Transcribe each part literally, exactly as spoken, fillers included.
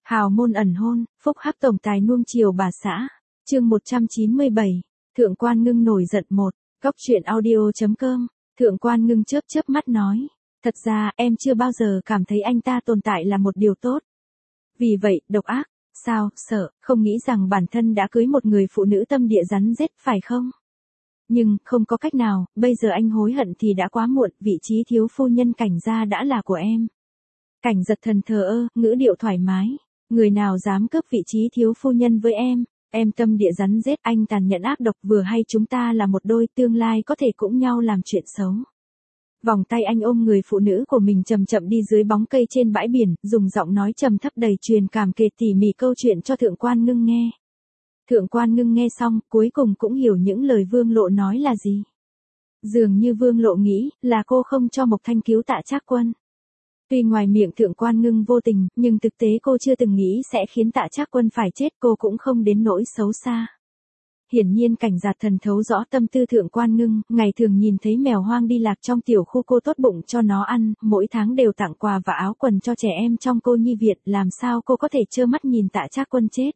Hào môn ẩn hôn, phúc hắc tổng tài nuông chiều bà xã. Chương một trăm chín mươi bảy. Thượng quan Ngưng nổi giận một. Góc truyện audio.com. Thượng quan Ngưng chớp chớp mắt nói. Thật ra em chưa bao giờ cảm thấy anh ta tồn tại là một điều tốt. Vì vậy, độc ác. Sao, sợ, không nghĩ rằng bản thân đã cưới một người phụ nữ tâm địa rắn rết, phải không? Nhưng, không có cách nào, bây giờ anh hối hận thì đã quá muộn, vị trí thiếu phu nhân Cảnh gia đã là của em. Cảnh Giật Thần thờ ơ, ngữ điệu thoải mái. Người nào dám cướp vị trí thiếu phu nhân với em? Em tâm địa rắn rết, anh tàn nhẫn ác độc, vừa hay chúng ta là một đôi, tương lai có thể cũng nhau làm chuyện xấu. Vòng tay anh ôm người phụ nữ của mình chậm chậm đi dưới bóng cây trên bãi biển, dùng giọng nói trầm thấp đầy truyền cảm kể tỉ mỉ câu chuyện cho Thượng quan Ngưng nghe. Thượng quan Ngưng nghe xong, cuối cùng cũng hiểu những lời Vương Lộ nói là gì. Dường như Vương Lộ nghĩ, là cô không cho Mộc Thanh cứu Tạ Trác Quân. Tuy ngoài miệng Thượng quan Ngưng vô tình, nhưng thực tế cô chưa từng nghĩ sẽ khiến Tạ Trác Quân phải chết, cô cũng không đến nỗi xấu xa. Hiển nhiên Cảnh Giạt Thần thấu rõ tâm tư Thượng quan Ngưng, ngày thường nhìn thấy mèo hoang đi lạc trong tiểu khu cô tốt bụng cho nó ăn, mỗi tháng đều tặng quà và áo quần cho trẻ em trong cô nhi viện, làm sao cô có thể trơ mắt nhìn Tạ Trác Quân chết.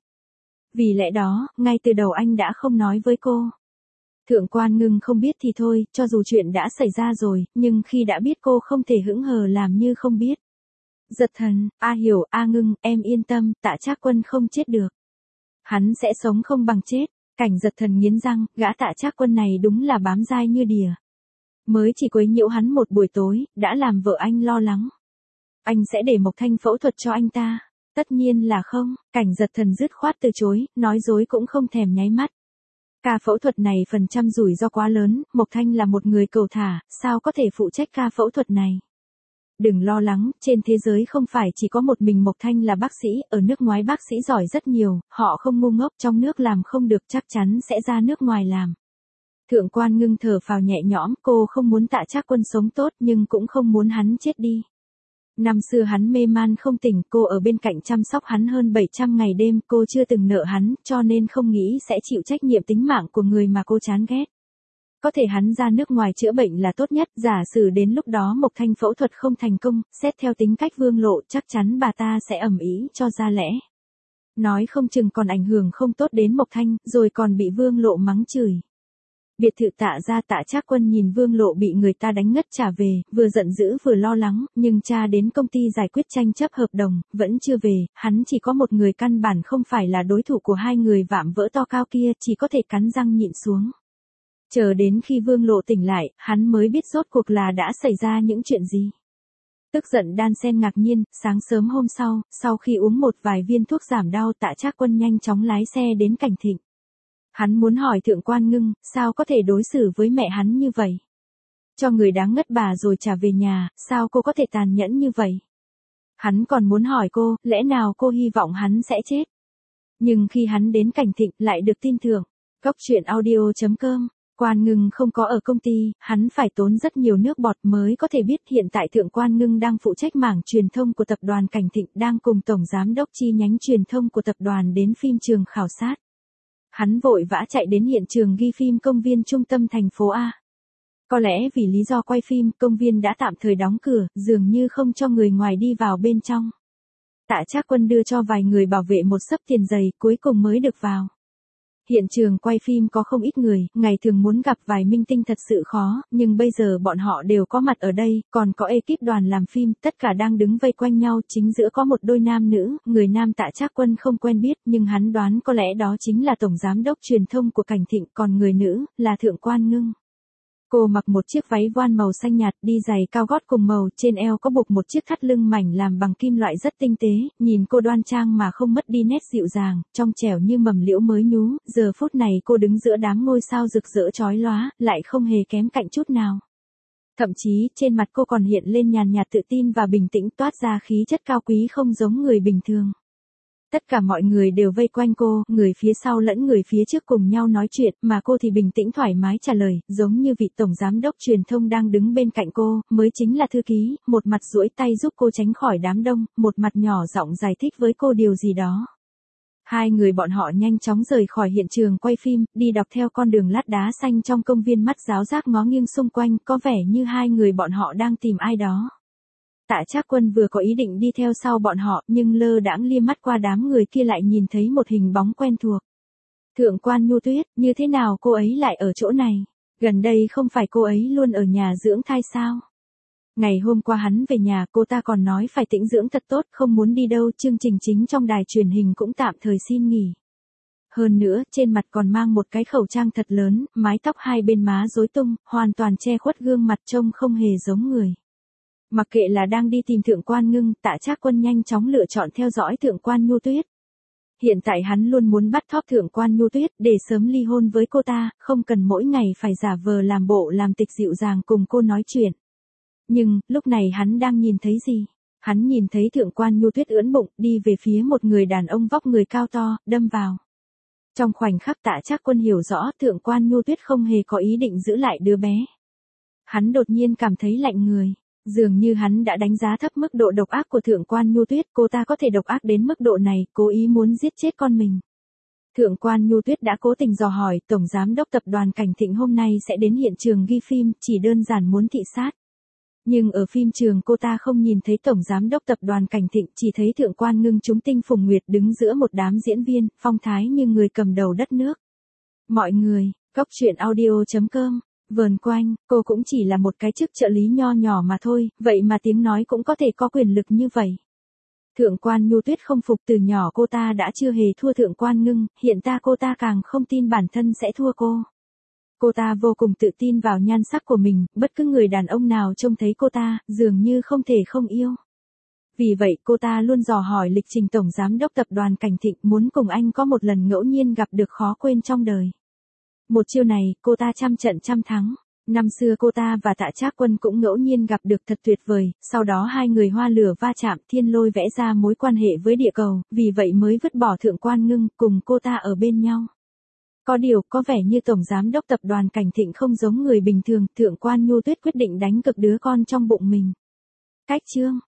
Vì lẽ đó, ngay từ đầu anh đã không nói với cô. Thượng quan Ngưng không biết thì thôi, cho dù chuyện đã xảy ra rồi, nhưng khi đã biết cô không thể hững hờ làm như không biết. Giật Thần, A hiểu, A Ngưng, em yên tâm, Tạ Trác Quân không chết được. Hắn sẽ sống không bằng chết. Cảnh Giật Thần nghiến răng, gã Tạ Trác Quân này đúng là bám dai như đìa. Mới chỉ quấy nhiễu hắn một buổi tối, đã làm vợ anh lo lắng. Anh sẽ để Mộc Thanh phẫu thuật cho anh ta. Tất nhiên là không, Cảnh Giật Thần dứt khoát từ chối, nói dối cũng không thèm nháy mắt. Ca phẫu thuật này phần trăm rủi ro quá lớn, Mộc Thanh là một người cầu thả, sao có thể phụ trách ca phẫu thuật này. Đừng lo lắng, trên thế giới không phải chỉ có một mình Mộc Thanh là bác sĩ, ở nước ngoài bác sĩ giỏi rất nhiều, họ không ngu ngốc, trong nước làm không được chắc chắn sẽ ra nước ngoài làm. Thượng quan Ngưng thở phào nhẹ nhõm, cô không muốn Tạ Trác Quân sống tốt nhưng cũng không muốn hắn chết đi. Năm xưa hắn mê man không tỉnh, cô ở bên cạnh chăm sóc hắn hơn bảy trăm ngày đêm, cô chưa từng nợ hắn, cho nên không nghĩ sẽ chịu trách nhiệm tính mạng của người mà cô chán ghét. Có thể hắn ra nước ngoài chữa bệnh là tốt nhất, giả sử đến lúc đó Mộc Thanh phẫu thuật không thành công, xét theo tính cách Vương Lộ chắc chắn bà ta sẽ ầm ĩ cho ra lẽ. Nói không chừng còn ảnh hưởng không tốt đến Mộc Thanh, rồi còn bị Vương Lộ mắng chửi. Biệt thự Tạ gia Tạ Trác Quân nhìn Vương Lộ bị người ta đánh ngất trả về, vừa giận dữ vừa lo lắng, nhưng cha đến công ty giải quyết tranh chấp hợp đồng, vẫn chưa về, hắn chỉ có một người căn bản không phải là đối thủ của hai người vạm vỡ to cao kia, chỉ có thể cắn răng nhịn xuống. Chờ đến khi Vương Lộ tỉnh lại, hắn mới biết rốt cuộc là đã xảy ra những chuyện gì. Tức giận đan xen ngạc nhiên, sáng sớm hôm sau, sau khi uống một vài viên thuốc giảm đau Tạ Trác Quân nhanh chóng lái xe đến Cảnh Thịnh. Hắn muốn hỏi Thượng quan Ngưng, sao có thể đối xử với mẹ hắn như vậy? Cho người đáng ngất bà rồi trả về nhà, sao cô có thể tàn nhẫn như vậy? Hắn còn muốn hỏi cô, lẽ nào cô hy vọng hắn sẽ chết? Nhưng khi hắn đến Cảnh Thịnh lại được tin tưởng. Góc truyện audio.com. Quan Ngưng không có ở công ty, hắn phải tốn rất nhiều nước bọt mới có thể biết hiện tại Thượng quan Ngưng đang phụ trách mảng truyền thông của tập đoàn Cảnh Thịnh, đang cùng Tổng Giám đốc chi nhánh truyền thông của tập đoàn đến phim trường khảo sát. Hắn vội vã chạy đến hiện trường ghi phim công viên trung tâm thành phố A. Có lẽ vì lý do quay phim, công viên đã tạm thời đóng cửa, dường như không cho người ngoài đi vào bên trong. Tạ Trác Quân đưa cho vài người bảo vệ một xấp tiền giày, cuối cùng mới được vào. Hiện trường quay phim có không ít người, ngày thường muốn gặp vài minh tinh thật sự khó, nhưng bây giờ bọn họ đều có mặt ở đây, còn có ekip đoàn làm phim, tất cả đang đứng vây quanh nhau, chính giữa có một đôi nam nữ, người nam Tạ Trác Quân không quen biết, nhưng hắn đoán có lẽ đó chính là Tổng Giám đốc truyền thông của Cảnh Thịnh, còn người nữ, là Thượng quan Ngưng. Cô mặc một chiếc váy voan màu xanh nhạt, đi giày cao gót cùng màu, trên eo có buộc một chiếc thắt lưng mảnh làm bằng kim loại rất tinh tế, nhìn cô đoan trang mà không mất đi nét dịu dàng, trong trẻo như mầm liễu mới nhú, giờ phút này cô đứng giữa đám ngôi sao rực rỡ chói lóa, lại không hề kém cạnh chút nào. Thậm chí, trên mặt cô còn hiện lên nhàn nhạt tự tin và bình tĩnh, toát ra khí chất cao quý không giống người bình thường. Tất cả mọi người đều vây quanh cô, người phía sau lẫn người phía trước cùng nhau nói chuyện, mà cô thì bình tĩnh thoải mái trả lời, giống như vị Tổng Giám đốc truyền thông đang đứng bên cạnh cô, mới chính là thư ký, một mặt duỗi tay giúp cô tránh khỏi đám đông, một mặt nhỏ giọng giải thích với cô điều gì đó. Hai người bọn họ nhanh chóng rời khỏi hiện trường quay phim, đi dọc theo con đường lát đá xanh trong công viên, mắt giáo giác ngó nghiêng xung quanh, có vẻ như hai người bọn họ đang tìm ai đó. Tạ Trác Quân vừa có ý định đi theo sau bọn họ, nhưng lơ đãng liếc mắt qua đám người kia lại nhìn thấy một hình bóng quen thuộc. Thượng quan Nhu Tuyết, như thế nào cô ấy lại ở chỗ này? Gần đây không phải cô ấy luôn ở nhà dưỡng thai sao? Ngày hôm qua hắn về nhà cô ta còn nói phải tĩnh dưỡng thật tốt, không muốn đi đâu, chương trình chính trong đài truyền hình cũng tạm thời xin nghỉ. Hơn nữa, trên mặt còn mang một cái khẩu trang thật lớn, mái tóc hai bên má rối tung, hoàn toàn che khuất gương mặt trông không hề giống người. Mặc kệ là đang đi tìm Thượng quan Ngưng, Tạ Trác Quân nhanh chóng lựa chọn theo dõi Thượng quan Nhu Tuyết. Hiện tại hắn luôn muốn bắt thóp Thượng quan Nhu Tuyết để sớm ly hôn với cô ta, không cần mỗi ngày phải giả vờ làm bộ làm tịch dịu dàng cùng cô nói chuyện. Nhưng, lúc này hắn đang nhìn thấy gì? Hắn nhìn thấy Thượng quan Nhu Tuyết ưỡn bụng, đi về phía một người đàn ông vóc người cao to, đâm vào. Trong khoảnh khắc Tạ Trác Quân hiểu rõ Thượng quan Nhu Tuyết không hề có ý định giữ lại đứa bé. Hắn đột nhiên cảm thấy lạnh người. Dường như hắn đã đánh giá thấp mức độ độc ác của Thượng quan Nhu Tuyết, cô ta có thể độc ác đến mức độ này, cố ý muốn giết chết con mình. Thượng quan Nhu Tuyết đã cố tình dò hỏi, Tổng Giám đốc Tập đoàn Cảnh Thịnh hôm nay sẽ đến hiện trường ghi phim, chỉ đơn giản muốn thị sát. Nhưng ở phim trường cô ta không nhìn thấy Tổng Giám đốc Tập đoàn Cảnh Thịnh, chỉ thấy Thượng quan Ngưng Chúng Tinh Phùng Nguyệt đứng giữa một đám diễn viên, phong thái như người cầm đầu đất nước. Mọi người, Cóc Truyện Audio chấm com. Vờn quanh, cô cũng chỉ là một cái chức trợ lý nho nhỏ mà thôi, vậy mà tiếng nói cũng có thể có quyền lực như vậy. Thượng quan Nhu Tuyết không phục, từ nhỏ cô ta đã chưa hề thua Thượng quan Ngưng, hiện ta cô ta càng không tin bản thân sẽ thua cô. Cô ta vô cùng tự tin vào nhan sắc của mình, bất cứ người đàn ông nào trông thấy cô ta, dường như không thể không yêu. Vì vậy cô ta luôn dò hỏi lịch trình Tổng Giám đốc Tập đoàn Cảnh Thịnh, muốn cùng anh có một lần ngẫu nhiên gặp được khó quên trong đời. Một chiêu này, cô ta trăm trận trăm thắng. Năm xưa cô ta và Tạ Trác Quân cũng ngẫu nhiên gặp được thật tuyệt vời, sau đó hai người hoa lửa va chạm, thiên lôi vẽ ra mối quan hệ với địa cầu, vì vậy mới vứt bỏ Thượng quan Ngưng, cùng cô ta ở bên nhau. Có điều, có vẻ như Tổng Giám đốc Tập đoàn Cảnh Thịnh không giống người bình thường, Thượng quan Nhu Tuyết quyết định đánh cực đứa con trong bụng mình. Cách chương